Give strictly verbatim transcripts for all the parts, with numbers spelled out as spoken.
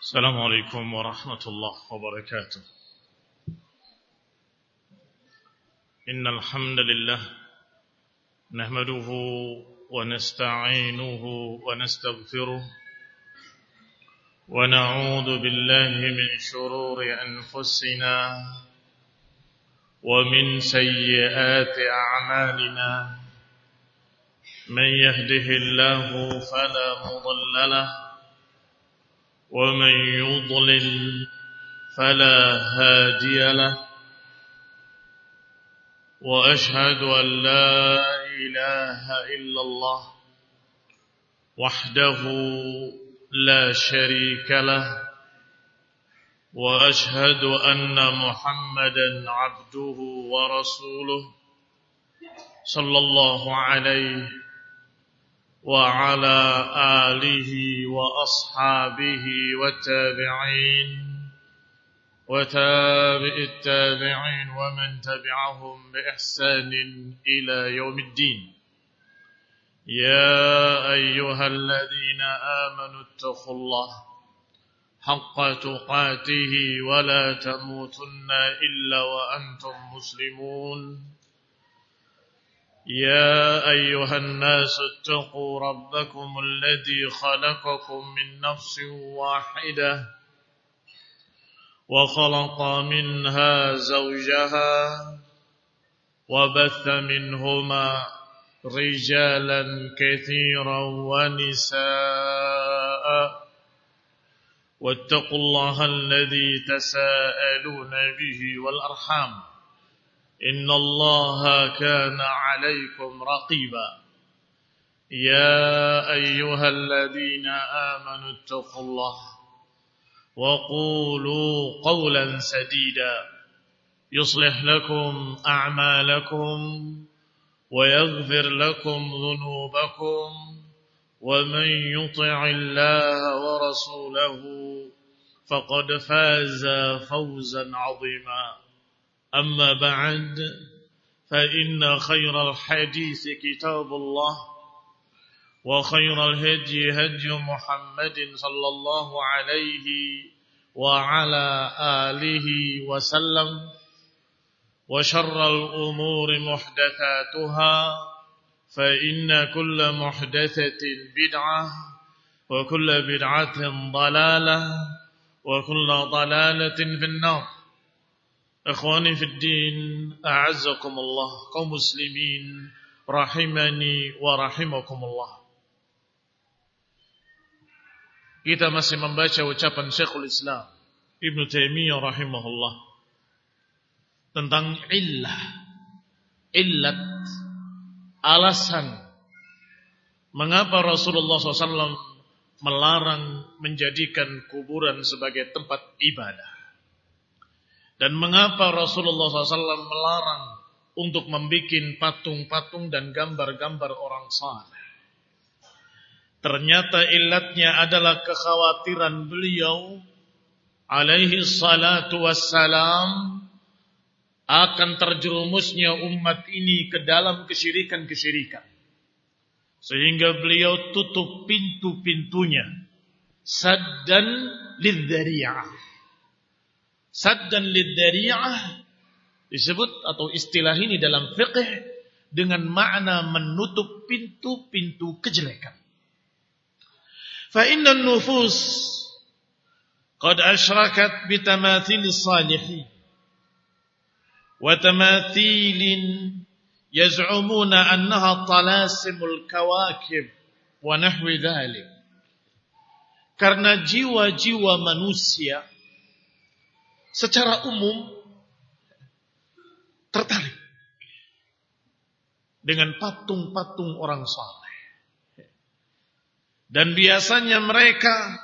السلام عليكم ورحمة الله وبركاته. إن الحمد لله نحمده ونستعينه ونستغفره ونعوذ بالله من شرور أنفسنا ومن سيئات أعمالنا. من يهده الله فلا مضل له ومن يضلل فلا هادي له. وأشهد أن لا إله إلا الله وحده لا شريك له. وأشهد أن محمدا عبده ورسوله صلى الله عليه وعلى آله وأصحابه والتابعين وتابع التابعين ومن تبعهم بإحسان إلى يوم الدين. يا أيها الذين آمنوا اتقوا الله حق تقاته ولا تموتن إلا وأنتم مسلمون. يا أيها الناس اتقوا ربكم الذي خلقكم من نفس واحدة وخلق منها زوجها وبث منهما رجالا كثيرا ونساء واتقوا الله الذي تساءلون به والأرحام إن الله كان عليكم رقيبا. يا أيها الذين آمنوا اتقوا الله وقولوا قولا سديدا يصلح لكم أعمالكم ويغفر لكم ذنوبكم ومن يطع الله ورسوله فقد فاز فوزا عظيما. أما بعد فإن خير الحديث كتاب الله وخير الهدي هدي محمد صلى الله عليه وعلى آله وسلم وشر الأمور محدثاتها فإن كل محدثة بدعة وكل بدعة ضلالة وكل ضلالة في النار. Ikhwani fid din, a'azzakumullah, kaum muslimin rahimani wa rahimakumullah. Kita masih membaca ucapan Syekhul Islam Ibnu Taimiyah rahimahullah tentang illah, illat, alasan mengapa Rasulullah shallallahu alaihi wasallam melarang menjadikan kuburan sebagai tempat ibadah. Dan mengapa Rasulullah shallallahu alaihi wasallam melarang untuk membuat patung-patung dan gambar-gambar orang saleh? Ternyata illatnya adalah kekhawatiran beliau alaihi salatu wassalam akan terjerumusnya umat ini ke dalam kesyirikan-kesyirikan. Sehingga beliau tutup pintu-pintunya. Saddan lidzari'ah. Saddan lidzari'ah disebut atau istilah ini dalam fiqh dengan makna menutup pintu-pintu kejelekan. Fa inna an-nufus qad ashrakat bi tamathil salihin wa tamathilin yaz'umuna annaha talasimul kawakib wa nahwi dhalik. Karena jiwa-jiwa manusia secara umum tertarik dengan patung-patung orang saleh. Dan biasanya mereka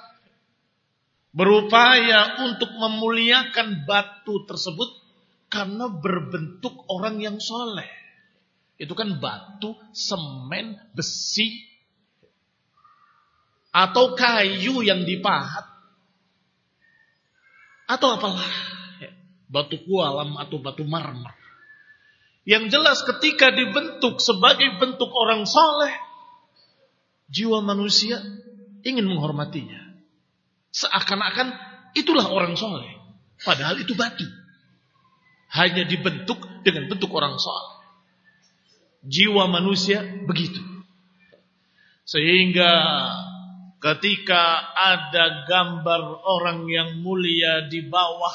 berupaya untuk memuliakan batu tersebut karena berbentuk orang yang saleh. Itu kan batu, semen, besi, atau kayu yang dipahat, atau apalah, batu kualam atau batu marmer. Yang jelas ketika dibentuk sebagai bentuk orang saleh, jiwa manusia ingin menghormatinya. Seakan-akan itulah orang soleh. Padahal itu batu. Hanya dibentuk dengan bentuk orang soleh. Jiwa manusia begitu. Sehingga ketika ada gambar orang yang mulia di bawah,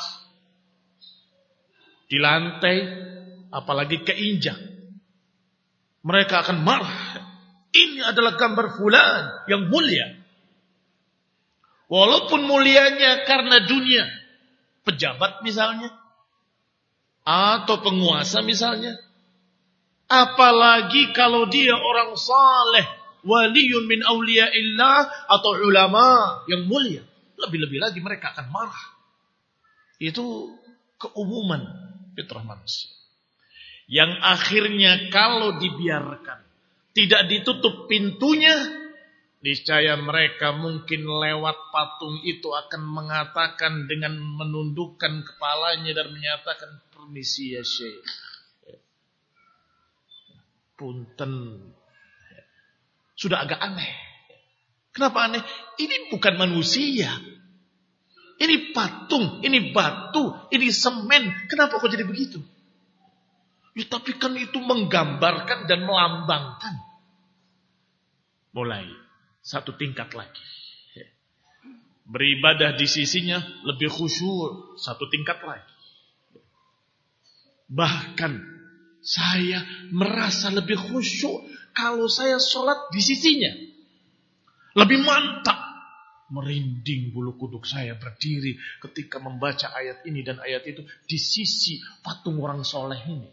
di lantai, apalagi keinjak, mereka akan marah. Ini adalah gambar fulan yang mulia. Walaupun mulianya karena dunia, pejabat misalnya, atau penguasa misalnya. Apalagi kalau dia orang saleh, waliyun min awliyaillah, atau ulama yang mulia. Lebih-lebih lagi mereka akan marah. Itu keumuman fitrah manusia. Yang akhirnya kalau dibiarkan, tidak ditutup pintunya, niscaya mereka mungkin lewat patung itu akan mengatakan dengan menundukkan kepalanya dan menyatakan, permisi ya Syekh, punten. Sudah agak aneh. Kenapa aneh? Ini bukan manusia. Ini patung, ini batu, ini semen. Kenapa kok jadi begitu? Ya, tapi kan itu menggambarkan dan melambangkan. Mulai satu tingkat lagi. Beribadah di sisinya lebih khusyuk, satu tingkat lagi. Bahkan saya merasa lebih khusyuk kalau saya sholat di sisinya. Lebih mantap. Merinding bulu kuduk saya berdiri ketika membaca ayat ini dan ayat itu di sisi patung orang soleh ini.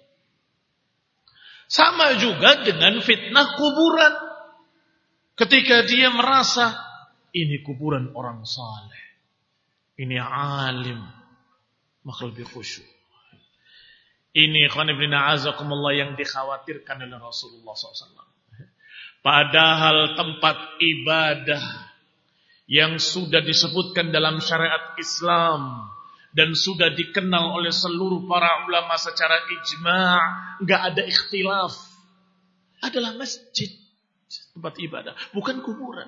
Sama juga dengan fitnah kuburan. Ketika dia merasa ini kuburan orang saleh, ini alim, maka lebih khusyuk. Ini khonibina azakumullah yang dikhawatirkan oleh Rasulullah shallallahu alaihi wasallam. Padahal tempat ibadah yang sudah disebutkan dalam syariat Islam dan sudah dikenal oleh seluruh para ulama secara ijma', enggak ada ikhtilaf, adalah masjid. Tempat ibadah, bukan kuburan.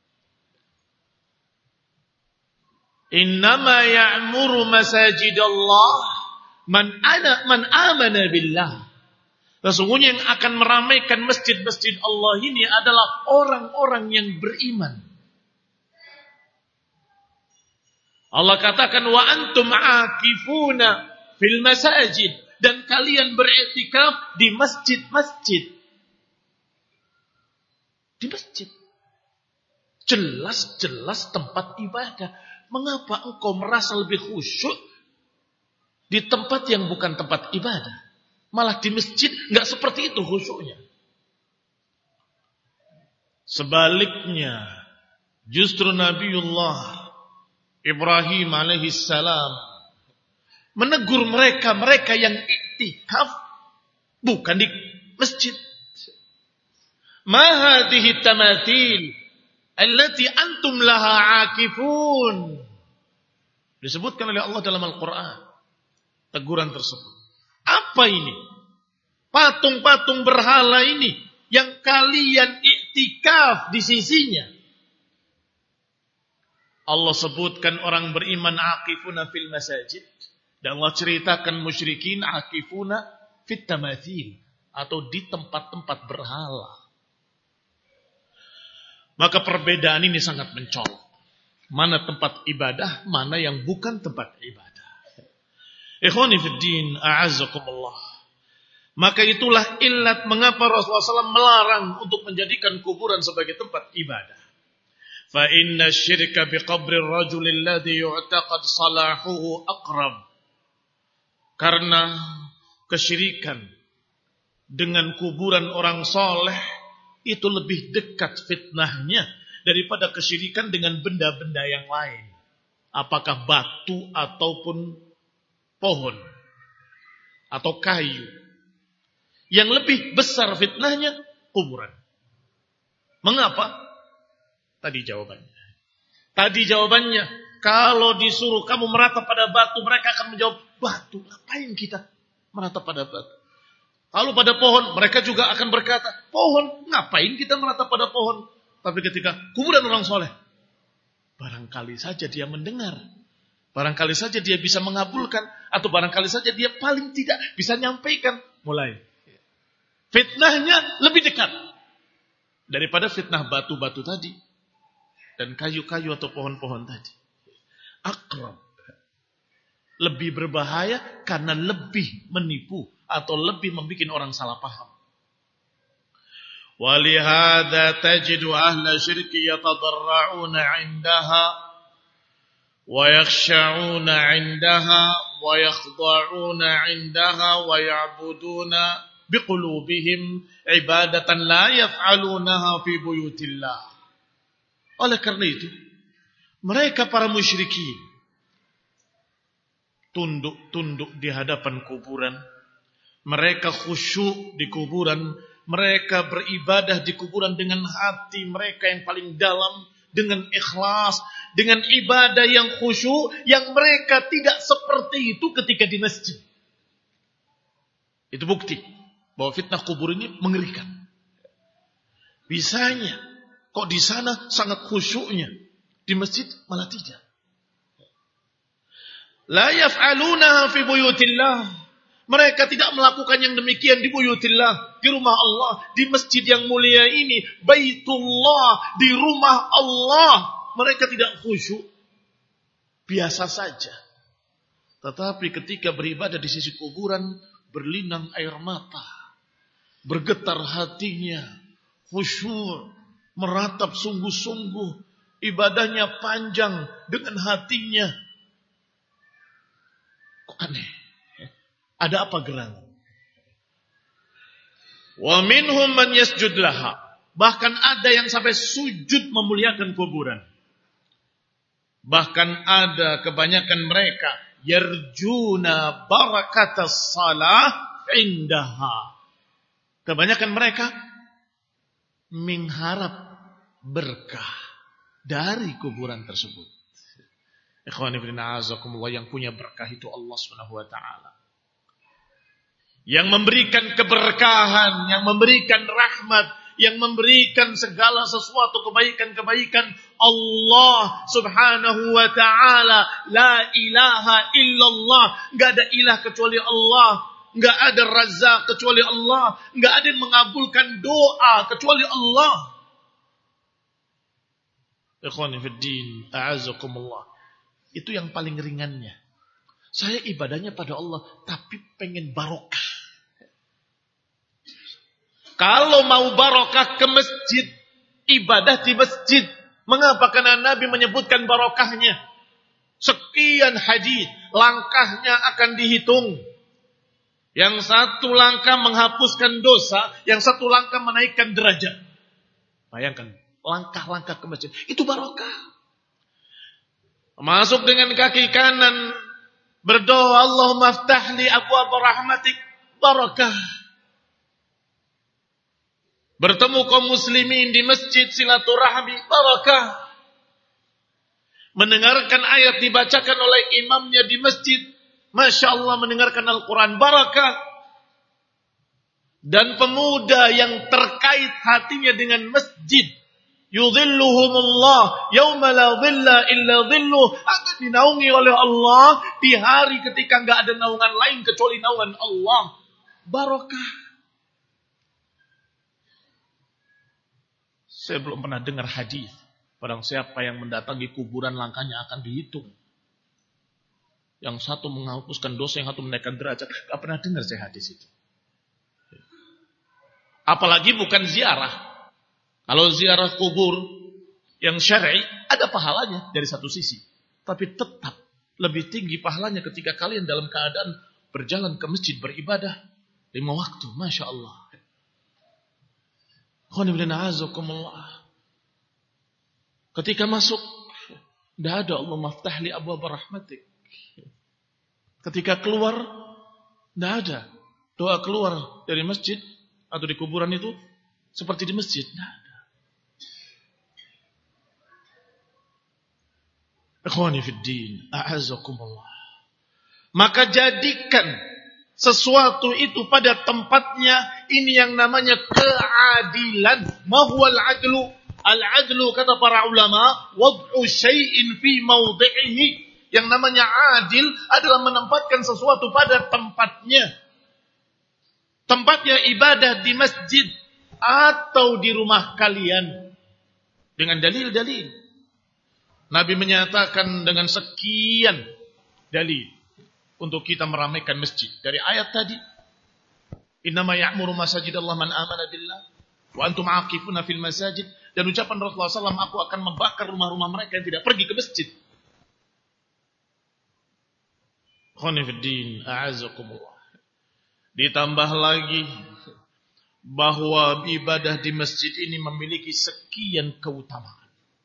Innama ya'muru masajidallah man ana man amana billah. Sesungguhnya yang akan meramaikan masjid-masjid Allah ini adalah orang-orang yang beriman. Allah katakan wa antum aakifuna fil masajid, dan kalian beriktikaf di masjid-masjid. Di masjid. Jelas-jelas tempat ibadah. Mengapa engkau merasa lebih khusyuk di tempat yang bukan tempat ibadah? Malah di masjid enggak seperti itu khusyuknya. Sebaliknya, justru Nabiullah Ibrahim alaihi salam menegur mereka-mereka yang iktikaf bukan di masjid. Ma hadhihi tamathil allati antum laha aakifun. Disebutkan oleh Allah dalam Al-Qur'an teguran tersebut. Apa ini? Patung-patung berhala ini yang kalian iktikaf di sisinya. Allah sebutkan orang beriman aakifuna fil masajid, dan Allah ceritakan musyrikin aakifuna fit tamathil, atau di tempat-tempat berhala. Maka perbedaan ini sangat mencolok. Mana tempat ibadah, mana yang bukan tempat ibadah. Ikhwani fid din, a'azzakumullah. Maka itulah illat mengapa Rasulullah shallallahu alaihi wasallam melarang untuk menjadikan kuburan sebagai tempat ibadah. Fa inna syirka biqabri ar-rajul alladhi yu'taqad salahuhu aqrab. Karena kesyirikan dengan kuburan orang soleh itu lebih dekat fitnahnya daripada kesyirikan dengan benda-benda yang lain. Apakah batu ataupun pohon atau kayu. Yang lebih besar fitnahnya kuburan. Mengapa? Tadi jawabannya. Tadi jawabannya, kalau disuruh kamu meratap pada batu, mereka akan menjawab, batu, ngapain kita meratap pada batu? Kalau pada pohon, mereka juga akan berkata, pohon, ngapain kita meratap pada pohon? Tapi ketika kuburan orang soleh, Barangkali saja dia mendengar. Barangkali saja dia bisa mengabulkan. Atau barangkali saja dia paling tidak bisa nyampaikan. Mulai. Fitnahnya lebih dekat. Daripada fitnah batu-batu tadi. Dan kayu-kayu atau pohon-pohon tadi. Akrab. Lebih berbahaya karena lebih menipu. Atau lebih membuat orang salah paham. وَلِهَذَا تَجِدُ أَهْلَ شِرْكِ يَتَضَرَّعُونَ عِنْدَهَا وَيَخْشَعُونَ عِنْدَهَا وَيَخْضَعُونَ عِنْدَهَا وَيَعْبُدُونَ بِقُلُوبِهِمْ عِبَادَةً لَا يَفْعَلُونَهَا فِي بُيُوتِ اللَّهِ. Oleh karena itu, mereka para musyrikin tunduk-tunduk di hadapan kuburan. Mereka khusyuk di kuburan. Mereka beribadah di kuburan dengan hati mereka yang paling dalam. Dengan ikhlas. Dengan ibadah yang khusyuk. Yang mereka tidak seperti itu ketika di masjid. Itu bukti bahwa fitnah kubur ini mengerikan. Bisanya. Kok di sana sangat khusyuknya. Di masjid malah tidak. La yaf'alunaha fi buyutillah. Mereka tidak melakukan yang demikian di buyutillah, di rumah Allah, di masjid yang mulia ini, Baitullah, di rumah Allah. Mereka tidak khusyuk. Biasa saja. Tetapi ketika beribadah di sisi kuburan, berlinang air mata. Bergetar hatinya. Khusyuk. Meratap sungguh-sungguh. Ibadahnya panjang dengan hatinya. Kok aneh? Ada apa gerangan? Wa minhum man yasjud laha. Bahkan ada yang sampai sujud memuliakan kuburan. Bahkan ada kebanyakan mereka yarjuna barakatas salah indaha. Kebanyakan mereka mengharap berkah dari kuburan tersebut. Ikhwani fillah azakumullah, yang punya berkah itu Allah Subhanahu wa taala. Yang memberikan keberkahan, yang memberikan rahmat, yang memberikan segala sesuatu kebaikan-kebaikan Allah Subhanahu wa ta'ala. La ilaha illallah. Enggak ada ilah kecuali Allah. Enggak ada Razzaq kecuali Allah. Enggak ada yang mengabulkan doa kecuali Allah. Ikhwani fid din, a'azzakumullah. Itu yang paling ringannya. Saya ibadahnya pada Allah, tapi pengen barokah. Kalau mau barokah ke masjid, ibadah di masjid. Mengapa? Karena Nabi menyebutkan barokahnya. Sekian hadis, langkahnya akan dihitung. Yang satu langkah menghapuskan dosa, yang satu langkah menaikkan derajat. Bayangkan, langkah-langkah ke masjid. Itu barokah. Masuk dengan kaki kanan, berdoa, Allahumma aftahli abwaab rahmatik, barokah. Bertemu kaum muslimin di masjid, silaturahmi, barakah. Mendengarkan ayat dibacakan oleh imamnya di masjid, Masya Allah, mendengarkan Al-Quran, barakah. Dan pemuda yang terkait hatinya dengan masjid, yudhilluhumullah yawma la dhilla illa dhilluh, akan dinaungi oleh Allah di hari ketika enggak ada naungan lain kecuali naungan Allah. Barakah. Saya belum pernah dengar hadis. Barang siapa yang mendatangi kuburan, langkahnya akan dihitung. Yang satu menghapuskan dosa, yang satu menaikkan derajat. Gak pernah dengar saya hadis itu. Apalagi bukan ziarah. Kalau ziarah kubur yang syar'i, ada pahalanya dari satu sisi. Tapi tetap lebih tinggi pahalanya ketika kalian dalam keadaan berjalan ke masjid beribadah lima waktu. Masya Allah. Ketika masuk, tidak ada Allah maftahli abwaab rahmatik. Ketika keluar, tidak ada doa keluar dari masjid atau di kuburan itu seperti di masjid. Tidak ada. Ikhwani fid din, a'azzakumullah. Maka jadikan sesuatu itu pada tempatnya. Ini yang namanya keadilan. Ma huwal adlu? Al-adlu kata para ulama, wad'u syai'in fi mawdi'ihi. Yang namanya adil adalah menempatkan sesuatu pada tempatnya. Tempatnya ibadah di masjid atau di rumah kalian. Dengan dalil-dalil. Nabi menyatakan dengan sekian dalil untuk kita meramaikan masjid. Dari ayat tadi, innama ya'muru masajidallah man amana billah wa antum aqifuna fil masajid. Dan ucapan Rasulullah shallallahu alaihi wasallam, aku akan membakar rumah-rumah mereka yang tidak pergi ke masjid. Khonifuddin, a'azakumullah. Ditambah lagi bahwa ibadah di masjid ini memiliki sekian keutamaan.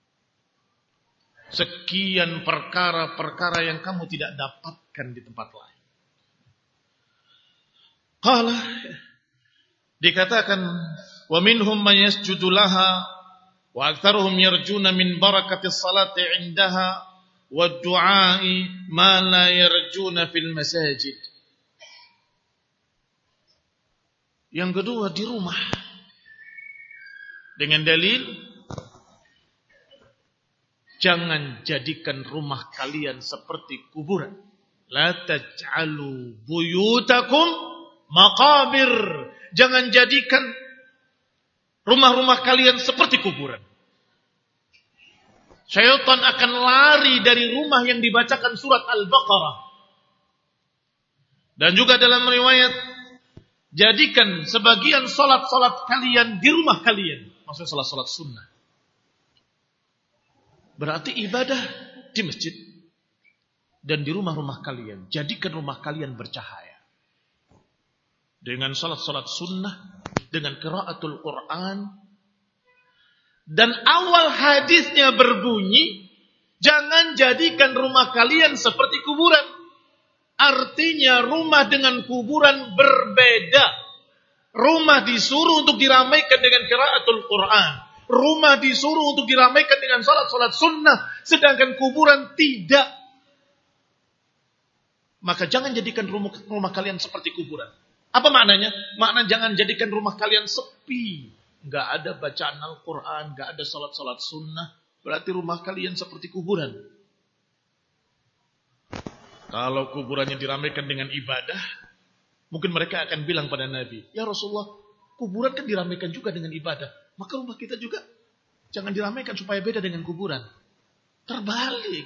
Sekian perkara-perkara yang kamu tidak dapatkan di tempat lain. Qala, dikatakan, wa minhum man yasjudu laha wa aktsaruhum yarjuna min barakatis salati 'indaha wa du'a'i ma la yarjuna fil masajid. Yang kedua, di rumah. Dengan dalil, jangan jadikan rumah kalian seperti kuburan. La taj'alu buyutakum maqabir. Jangan jadikan rumah-rumah kalian seperti kuburan. Syaitan akan lari dari rumah yang dibacakan surat Al-Baqarah. Dan juga dalam riwayat, jadikan sebagian solat-solat kalian di rumah kalian. Maksudnya solat-solat sunnah. Berarti ibadah di masjid dan di rumah-rumah kalian. Jadikan rumah kalian bercahaya. Dengan solat-solat sunnah, dengan qiraatul Quran. Dan awal hadisnya berbunyi, jangan jadikan rumah kalian seperti kuburan. Artinya rumah dengan kuburan berbeda. Rumah disuruh untuk diramaikan dengan qiraatul Quran. Rumah disuruh untuk diramaikan dengan salat-salat sunnah. Sedangkan kuburan tidak. Maka jangan jadikan rumah, rumah kalian seperti kuburan. Apa maknanya? Makna jangan jadikan rumah kalian sepi. Nggak ada bacaan Al-Quran, nggak ada salat-salat sunnah. Berarti rumah kalian seperti kuburan. Kalau kuburannya diramaikan dengan ibadah, mungkin mereka akan bilang pada Nabi, ya Rasulullah, kuburan kan diramaikan juga dengan ibadah. Maka rumah kita juga jangan diramaikan supaya beda dengan kuburan. Terbalik.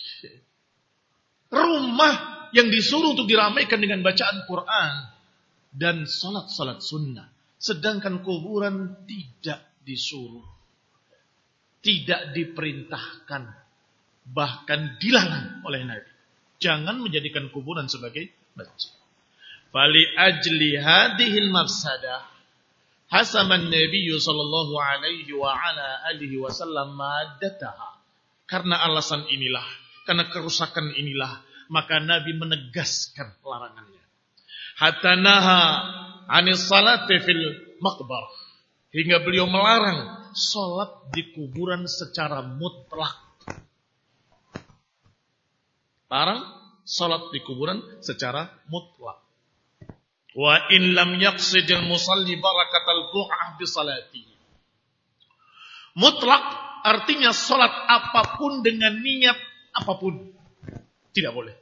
Rumah yang disuruh untuk diramaikan dengan bacaan Quran dan salat-salat sunnah. Sedangkan kuburan tidak disuruh. Tidak diperintahkan. Bahkan dilarang oleh Nabi. Jangan menjadikan kuburan sebagai masjid. Fali ajli hadhil mafsadah hasaman Nabi sallallahu alaihi wa ala alihi wasallam maddataha. Karena alasan inilah, karena kerusakan inilah, maka Nabi menegaskan larangannya. Hatta naha 'anis salati fil maqbar. Hingga beliau melarang salat di kuburan secara mutlak. Larang salat di kuburan secara mutlak. Wa in lam yaqsidil musalli barakatal bu'ah bi salatihi. Mutlak artinya salat apapun dengan niat apapun tidak boleh.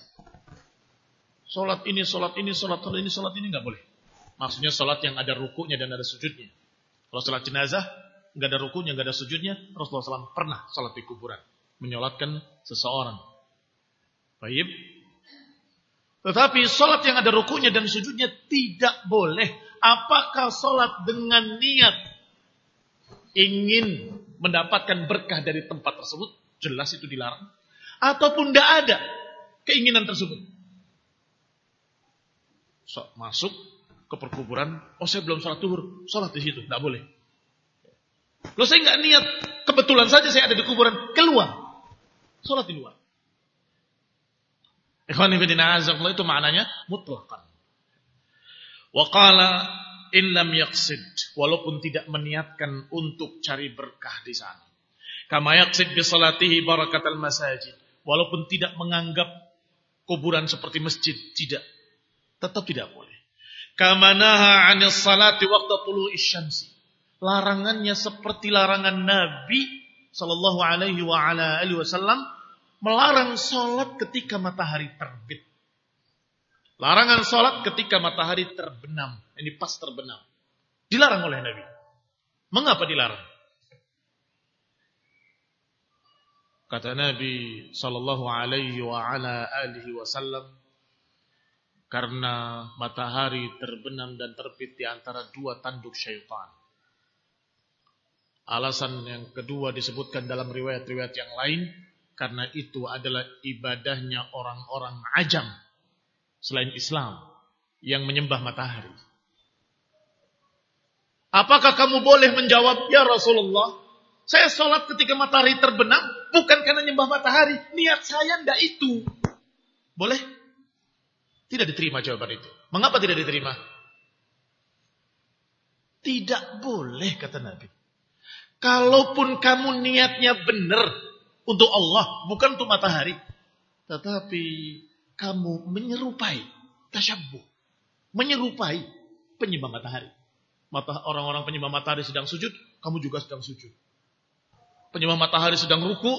Salat ini, salat ini, salat ini, salat ini enggak boleh. Maksudnya salat yang ada rukuknya dan ada sujudnya. Kalau salat jenazah enggak ada rukuknya, enggak ada sujudnya, Rasulullah shallallahu alaihi wasallam pernah salat di kuburan, menyolatkan seseorang. Baik. Tetapi salat yang ada rukuknya dan sujudnya tidak boleh. Apakah salat dengan niat ingin mendapatkan berkah dari tempat tersebut? Jelas itu dilarang. Ataupun tidak ada keinginan tersebut. So, masuk ke perkuburan, oh saya belum salat zuhur, salat di situ, tidak boleh. Kalau saya nggak niat, kebetulan saja saya ada di kuburan, keluar, salat di luar. Ikhwan fillah azzakumullah, itu maknanya mutlaqan. Wa qala in lam yaqsid, walaupun tidak meniatkan untuk cari berkah di sana. Kama yaqsid bi salatihi barakatal masajid, walaupun tidak menganggap kuburan seperti masjid, tidak. Tetap tidak boleh. Kama naha 'anis salati waqta tulu'isy syamsi. larangannya seperti larangan Nabi sallallahu alaihi wa ala alihi wasallam melarang salat ketika matahari terbit. Larangan salat ketika matahari terbenam. Ini pas terbenam. Dilarang oleh Nabi. Mengapa dilarang? Kata Nabi sallallahu alaihi wa ala alihi wasallam, karena matahari terbenam dan terbit di antara dua tanduk syaitan. Alasan yang kedua disebutkan dalam riwayat-riwayat yang lain, karena itu adalah ibadahnya orang-orang ajam selain Islam yang menyembah matahari. Apakah kamu boleh menjawab, ya Rasulullah, saya sholat ketika matahari terbenam bukan karena menyembah matahari, niat saya tidak itu. Boleh? Tidak diterima jawaban itu. Mengapa tidak diterima? Tidak boleh, kata Nabi. Kalaupun kamu niatnya benar untuk Allah, bukan untuk matahari, tetapi kamu menyerupai tasyabbuh, menyerupai penyembah matahari. Mata orang-orang penyembah matahari sedang sujud, kamu juga sedang sujud. Penyembah matahari sedang ruku,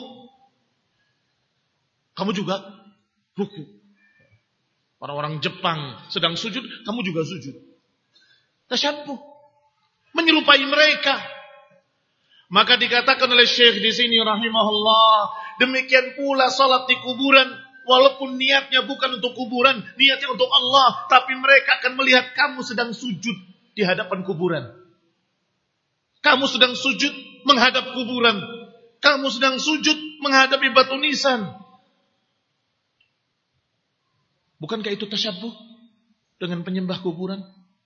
kamu juga ruku. Orang-orang Jepang sedang sujud, kamu juga sujud. Tasyabbuh, menyerupai mereka. Maka dikatakan oleh Syekh di sini rahimahullah, demikian pula salat di kuburan, walaupun niatnya bukan untuk kuburan, niatnya untuk Allah, tapi mereka akan melihat kamu sedang sujud di hadapan kuburan. Kamu sedang sujud menghadap kuburan. Kamu sedang sujud menghadapi batu nisan. Bukankah itu tasyabbuh dengan penyembah kuburan?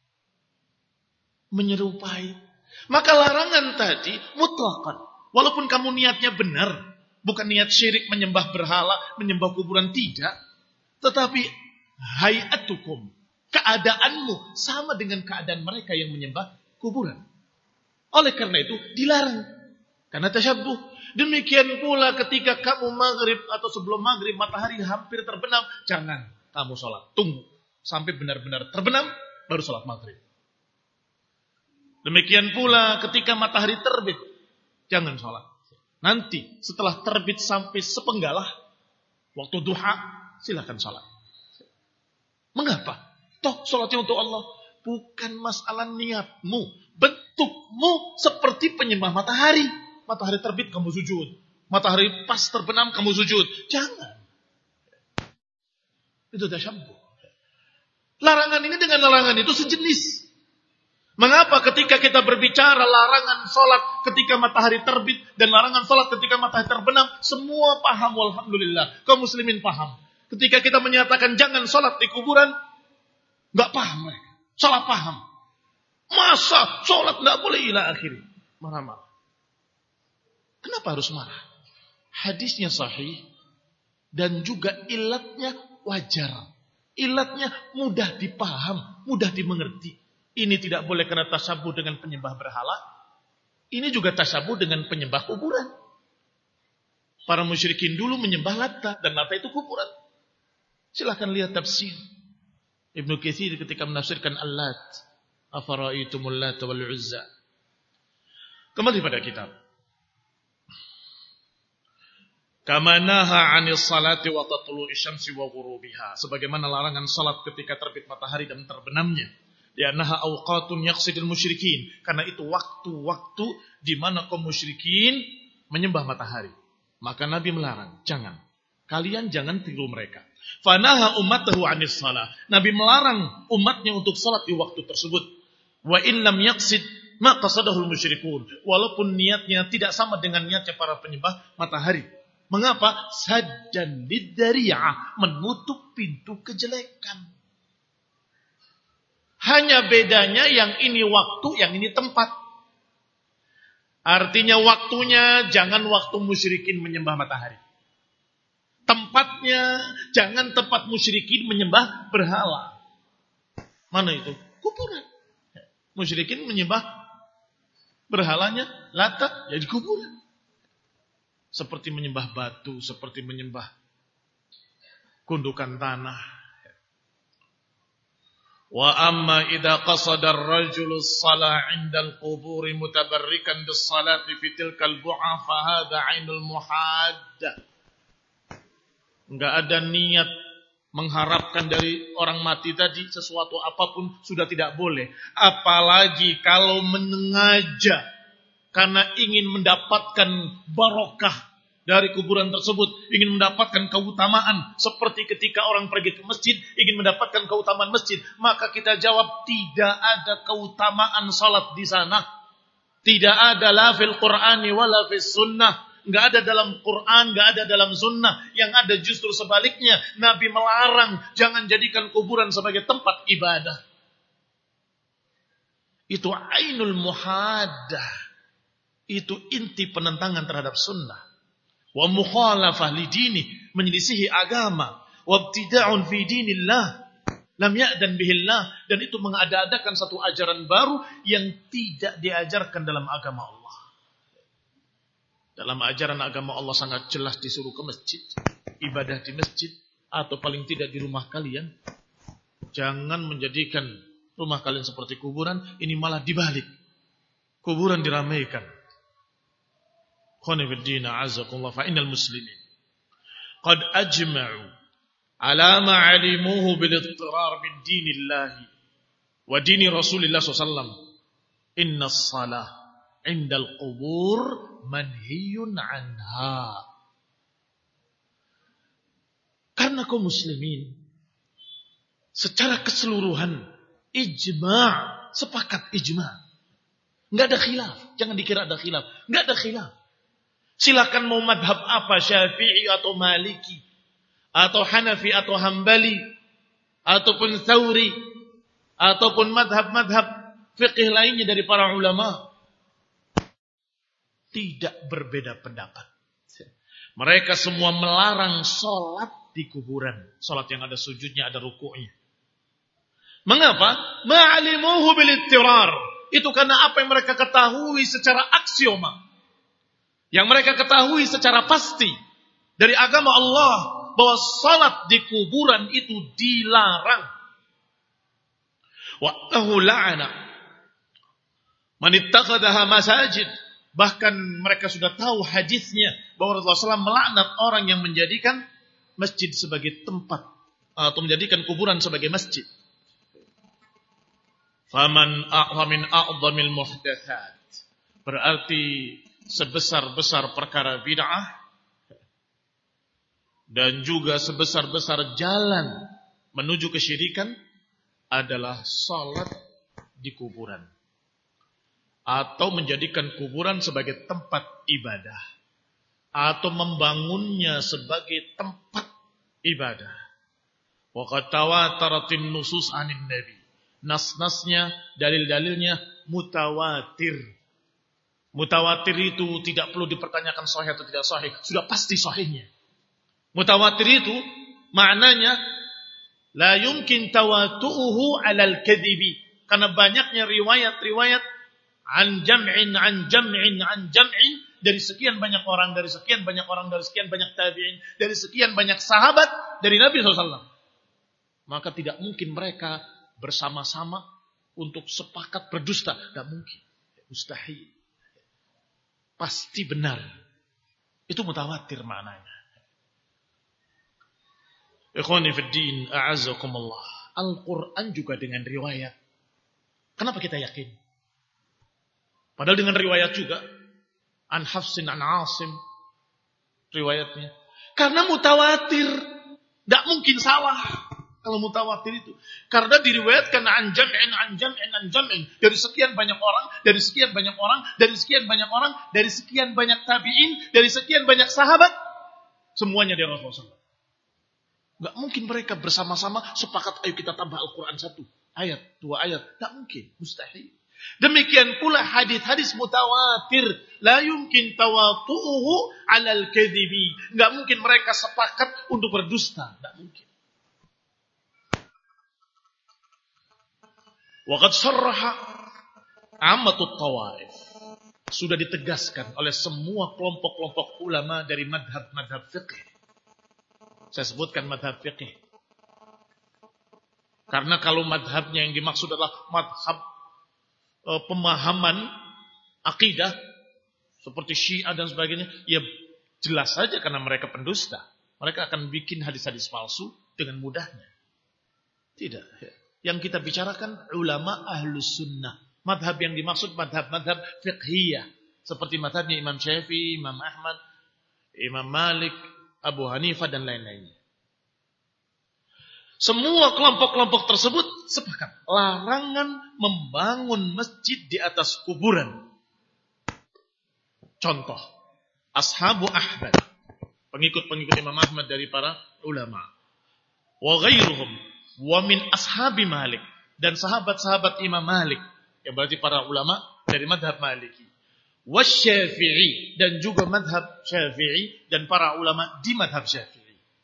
Menyerupai. Maka larangan tadi mutlaqan. Walaupun kamu niatnya benar, bukan niat syirik menyembah berhala, menyembah kuburan, tidak. Tetapi hayatukum, keadaanmu sama dengan keadaan mereka yang menyembah kuburan. Oleh karena itu dilarang. Karena tasyabbuh. Demikian pula ketika kamu maghrib atau sebelum maghrib matahari hampir terbenam, jangan kamu sholat. Tunggu sampai benar-benar terbenam baru sholat maghrib. Demikian pula ketika matahari terbit, jangan sholat. Nanti setelah terbit sampai sepenggalah waktu duha, silakan sholat. Mengapa? Toh sholatnya untuk Allah. Bukan masalah niatmu. Bentukmu seperti penyembah matahari. Matahari terbit kamu sujud. Matahari pas terbenam kamu sujud. Jangan. Itu tasyabbuh. Larangan ini dengan larangan itu sejenis. Mengapa ketika kita berbicara larangan sholat ketika matahari terbit dan larangan sholat ketika matahari terbenam, semua paham, walhamdulillah. Kaum muslimin paham. Ketika kita menyatakan jangan sholat di kuburan, nggak paham mereka. Salah paham. Masa sholat nggak boleh ila akhir. Marah-marah. Kenapa harus marah? Hadisnya sahih dan juga ilatnya wajar. Ilatnya mudah dipaham, mudah dimengerti. Ini tidak boleh karena tasabuh dengan penyembah berhala. Ini juga tasabuh dengan penyembah kuburan. Para musyrikin dulu menyembah Latta dan Latta itu kuburan. Silahkan lihat tafsir Ibnu Katsir ketika menafsirkan Al-Lat. Afara'aitumul Lata wal Uzza. Kembali pada kitab. Kama naha 'anis salati wa tatlu'i syamsi wa ghurubiha. Sebagaimana larangan salat ketika terbit matahari dan terbenamnya. Li'annaha awqatun yaqsidul musyrikin. Karena itu waktu-waktu di mana kaum musyrikin menyembah matahari. Maka Nabi melarang, jangan. Kalian jangan tiru mereka. Fanaha ummatahu 'anis shalah. Nabi melarang umatnya untuk salat di waktu tersebut. Wa in lam yaqsid ma qasadahul musyrikun. Walaupun niatnya tidak sama dengan niatnya para penyembah matahari. Mengapa? Saddan lidzari'ah, menutup pintu kejelekan. Hanya bedanya yang ini waktu, yang ini tempat. Artinya waktunya jangan waktu musyrikin menyembah matahari. Tempatnya jangan tempat musyrikin menyembah berhala. Mana itu? Kuburan. Musyrikin menyembah berhalanya Lata, jadi kuburan. Seperti menyembah batu, seperti menyembah gundukan tanah. Wa amma idza qasada ar-rajulu as-salah 'inda al-qubur mutabarrikan bis-salati fi tilkal bu'a fa hadha 'ainul muhaddah. Enggak ada niat mengharapkan dari orang mati tadi sesuatu apapun sudah tidak boleh. Apalagi kalau menyengaja karena ingin mendapatkan barokah dari kuburan tersebut, ingin mendapatkan keutamaan seperti ketika orang pergi ke masjid ingin mendapatkan keutamaan masjid, maka kita jawab tidak ada keutamaan salat di sana. Tidak ada la fil Qur'ani wala fis sunnah. Enggak ada dalam Quran, enggak ada dalam sunnah. Yang ada justru sebaliknya, Nabi melarang jangan jadikan kuburan sebagai tempat ibadah. Itu ainul muhaddah. Itu inti penentangan terhadap sunnah. Wa mukhalafah li dini, menyelisihi agama. Wa ibtida'un fi dinillah lam ya'dan bihillah, dan itu mengada-adakan satu ajaran baru yang tidak diajarkan dalam agama Allah. Dalam ajaran agama Allah sangat jelas disuruh ke masjid, ibadah di masjid, atau paling tidak di rumah kalian. Jangan menjadikan rumah kalian seperti kuburan, ini malah dibalik. Kuburan diramaikan. Khonifuddina azakumullah fa innal muslimin qad ajma'u ala ma 'alimuhu bil ittirar min dinillahi wa dini Rasulillah sallallahu alaihi wasallam. Inna as-salah 'inda al-qubur manhiyun 'anha. Karena kaum muslimin secara keseluruhan ijma', sepakat ijma'. Enggak ada khilaf, jangan dikira ada khilaf. Enggak ada khilaf. Silakan mau madhab apa, Syafi'i atau Maliki, atau Hanafi atau Hambali, ataupun Tsauri, ataupun madhab-madhab fiqih lainnya dari para ulama. Tidak berbeda pendapat. Mereka semua melarang sholat di kuburan. Sholat yang ada sujudnya, ada rukuknya. Mengapa? Ma'alimuhu bil ittirar. Itu karena apa yang mereka ketahui secara aksioma. Yang mereka ketahui secara pasti dari agama Allah bahwa salat di kuburan itu dilarang. Wa annahu la'ana man ittakhadhaha masajid. Bahkan mereka sudah tahu hadisnya bahwa Rasulullah shallallahu alaihi wasallam melaknat orang yang menjadikan masjid sebagai tempat atau menjadikan kuburan sebagai masjid. Faman a'zamin a'zamil muhdatsat. Berarti sebesar-besar perkara bid'ah dan juga sebesar-besar jalan menuju kesyirikan adalah salat di kuburan atau menjadikan kuburan sebagai tempat ibadah atau membangunnya sebagai tempat ibadah. Wa qad tawataratin nusus 'anin nabi. Nas-nasnya, dalil-dalilnya mutawatir. Mutawatir itu tidak perlu dipertanyakan sahih atau tidak sahih. Sudah pasti sahihnya. Mutawatir itu maknanya la yumkin tawatu'uhu 'alal kadhibi. Karena banyaknya riwayat-riwayat an jam'in an jam'in an jam'in dari sekian banyak orang, dari sekian banyak orang, dari sekian banyak tabi'in, dari sekian banyak sahabat dari Nabi shallallahu alaihi wasallam. Maka tidak mungkin mereka bersama-sama untuk sepakat berdusta. Tidak mungkin. Mustahil. Pasti benar. Itu mutawatir maknanya. Ikhwani fid din, a'azzakumullah. Al-Quran juga dengan riwayat. Kenapa kita yakin? Padahal dengan riwayat juga. An Hafsin, an Asim. Riwayatnya. Karena mutawatir. Tidak mungkin salah. Kalau mutawatir itu. Karena diriwayatkan an jam'in, an jam'in, an jam'in. Dari sekian banyak orang, dari sekian banyak orang, dari sekian banyak orang, dari sekian banyak tabi'in, dari sekian banyak sahabat. Semuanya dari Rasulullah shallallahu alaihi wasallam. Gak mungkin mereka bersama-sama sepakat, ayo kita tambah Al-Quran satu. Ayat, dua ayat. Gak mungkin. Mustahil. Demikian pula hadis-hadis mutawatir. La yumkin tawatu'uhu alal kadhibi. Gak mungkin mereka sepakat untuk berdusta. Gak mungkin. Waqad sarraha ammatut tawaif. Sudah ditegaskan oleh semua kelompok-kelompok ulama dari madhab-madhab fiqh. Saya sebutkan madhab fiqh. Karena kalau madhabnya yang dimaksud adalah madhab e, pemahaman akidah seperti Syiah dan sebagainya, ya jelas saja karena mereka pendusta. Mereka akan bikin hadis-hadis palsu dengan mudahnya. Tidak. Yang kita bicarakan ulama ahlus sunnah. Madhab yang dimaksud madhab-madhab fiqhiyah. Seperti madhabnya Imam Syafi'i, Imam Ahmad, Imam Malik, Abu Hanifah dan lain-lainnya. Semua kelompok-kelompok tersebut sepakat. Larangan membangun masjid di atas kuburan. Contoh. Ashabu Ahmad. Pengikut-pengikut Imam Ahmad dari para ulama. Wa ghairuhum. Wa min ashabi Malik. Dan sahabat-sahabat Imam Malik. Yang berarti para ulama dari madhab Maliki. Wa Syafi'i. Dan juga madhab Syafi'i. Dan para ulama di madhab Syafi'i.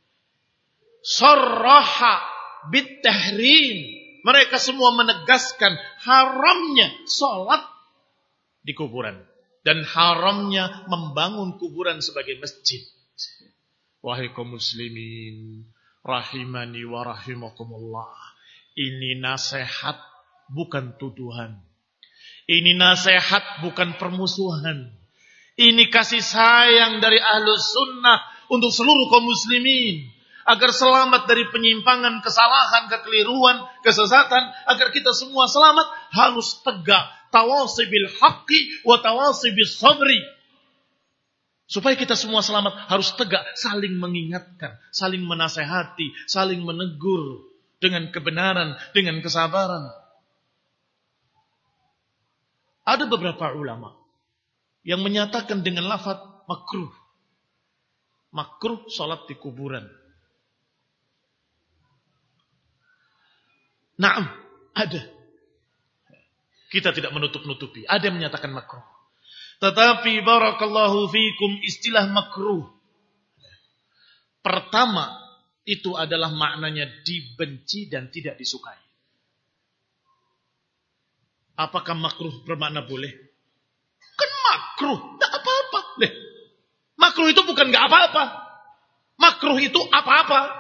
Sarraha bitahrim. Mereka semua menegaskan haramnya salat di kuburan. Dan haramnya membangun kuburan sebagai masjid. Wahai kaum muslimin, rahimani wa rahimakumullah. Ini nasihat bukan tuduhan. Ini nasihat bukan permusuhan. Ini kasih sayang dari ahlus sunnah untuk seluruh kaum muslimin. Agar selamat dari penyimpangan, kesalahan, kekeliruan, kesesatan. Agar kita semua selamat harus tegak. Tawasi bil haqqi wa tawasi bis sabri. Supaya kita semua selamat harus tegak, saling mengingatkan, saling menasehati, saling menegur dengan kebenaran, dengan kesabaran. Ada beberapa ulama yang menyatakan dengan lafaz makruh. Makruh salat di kuburan. Naam, ada. Kita tidak menutup-nutupi. Ada yang menyatakan makruh. Tetapi barakallahu fikum istilah makruh. Pertama, itu adalah maknanya dibenci dan tidak disukai. Apakah makruh bermakna boleh? Kan makruh, tidak apa-apa. Leh, makruh itu bukan nggak apa-apa. Makruh itu apa-apa.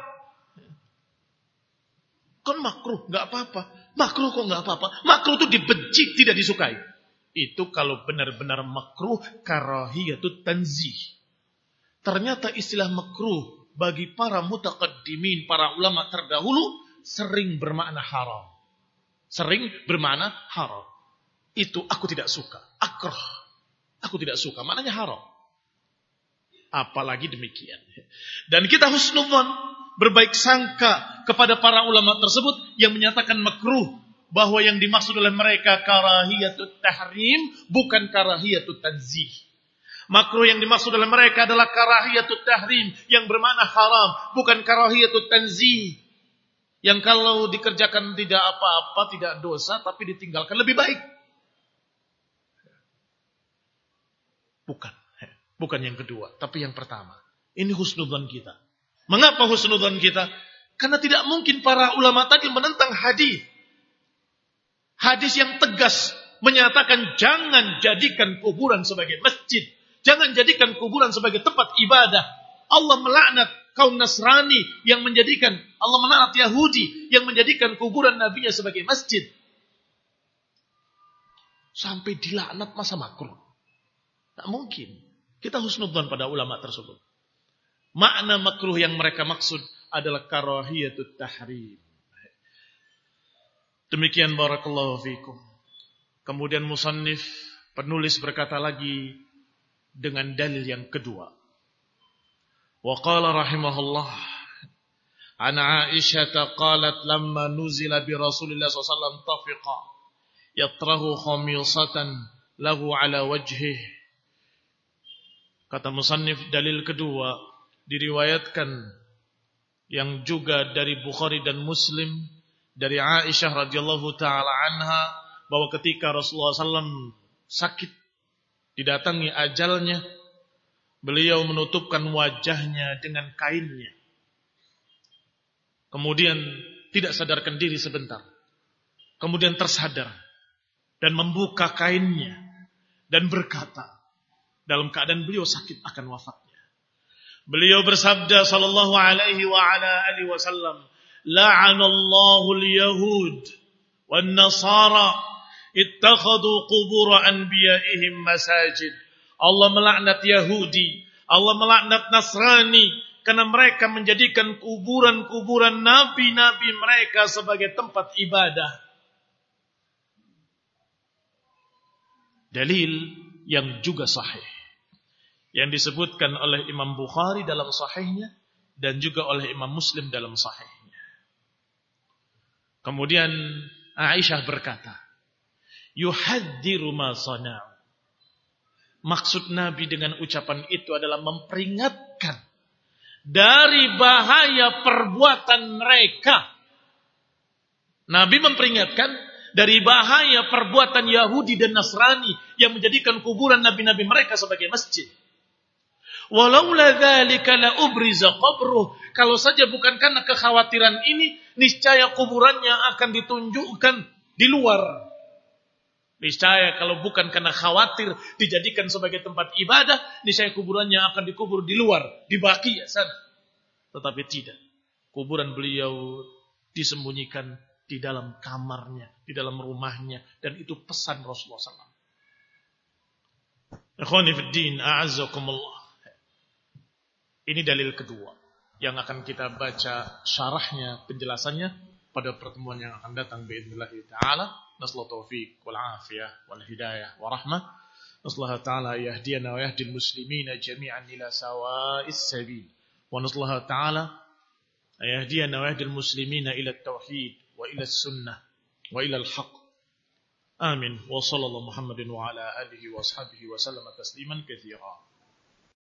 Kan makruh, nggak apa-apa. Makruh kok nggak apa-apa. Makruh itu dibenci, tidak disukai. Itu kalau benar-benar makruh, karahiyatut tanzih. Ternyata istilah makruh bagi para mutaqaddimin, para ulama terdahulu, sering bermakna haram. Sering bermakna haram. Itu aku tidak suka. Akrah. Aku tidak suka. Maknanya haram. Apalagi demikian. Dan kita husnudzon, berbaik sangka kepada para ulama tersebut yang menyatakan makruh, bahwa yang dimaksud oleh mereka karahiyatut tahrim, bukan karahiyatut tanzih. Makruh yang dimaksud oleh mereka adalah karahiyatut tahrim, yang bermakna haram, bukan karahiyatut tanzih, yang kalau dikerjakan tidak apa-apa, tidak dosa, tapi ditinggalkan lebih baik. Bukan. Bukan yang kedua, tapi yang pertama. Ini husnudzon kita. Mengapa husnudzon kita? Karena tidak mungkin para ulama tadi menentang hadis. Hadis yang tegas menyatakan jangan jadikan kuburan sebagai masjid. Jangan jadikan kuburan sebagai tempat ibadah. Allah melaknat kaum Nasrani yang menjadikan, Allah melaknat Yahudi yang menjadikan kuburan nabinya sebagai masjid. Sampai dilaknat masa makruh. Tak mungkin. Kita husnudzon pada ulama tersebut. Makna makruh yang mereka maksud adalah karahiyatut tahrim. Demikian barakallahu fikum. Kemudian musannif, penulis berkata lagi dengan dalil yang kedua. Wa qala rahimahullah an Aisyah qalat lamma nuzila bi Rasulillah sallallahu alaihi wasallam tafiqa yatrahu khamisatan lahu ala wajhihi. Kata musannif, dalil kedua diriwayatkan yang juga dari Bukhari dan Muslim dari Aisyah radhiyallahu taala anha, bahwa ketika Rasulullah sallallahu alaihi wasallam sakit, didatangi ajalnya, beliau menutupkan wajahnya dengan kainnya. Kemudian tidak sadarkan diri sebentar. Kemudian tersadar dan membuka kainnya dan berkata, dalam keadaan beliau sakit akan wafatnya, beliau bersabda sallallahu alaihi wa ala alihi wasallam, la'anallahu al-yahud wan nasara ittakhadhu qubur anbiya'ihim masajid. Allah melaknat Yahudi, Allah melaknat Nasrani karena mereka menjadikan kuburan-kuburan nabi-nabi mereka sebagai tempat ibadah. Dalil yang juga sahih yang disebutkan oleh Imam Bukhari dalam sahihnya dan juga oleh Imam Muslim dalam sahihnya. Kemudian Aisyah berkata, yuhadziru ma sana'u. Maksud Nabi dengan ucapan itu adalah memperingatkan dari bahaya perbuatan mereka. Nabi memperingatkan dari bahaya perbuatan Yahudi dan Nasrani yang menjadikan kuburan nabi-nabi mereka sebagai masjid. Walaula dzalika la ubriza qabruh. Kalau saja bukan karena kekhawatiran ini, niscaya kuburannya akan ditunjukkan di luar. Niscaya kalau bukan karena khawatir dijadikan sebagai tempat ibadah, niscaya kuburannya akan dikubur di luar, di Baqi' sana. Tetapi tidak. Kuburan beliau disembunyikan di dalam kamarnya, di dalam rumahnya, dan itu pesan Rasulullah sallallahu alaihi wasallam. Ikhwani fid din, a'azzakumullah. Ini dalil kedua yang akan kita baca syarahnya, penjelasannya pada pertemuan yang akan datang biidznillah taala. Nasallahu taufiq wal afiyah wal hidayah wa rahmah. Nasallahu taala yahdiyana wa yahdil muslimina jami'an ila sawa'is sabil. Wa nasallahu taala yahdiyana wa yahdil muslimina ila at-tauhid wa ila as-sunnah wa ila al-haq. Amin. Wa sallallahu Muhammadin wa ala alihi wa ashabihi wa sallama tasliman katsiran.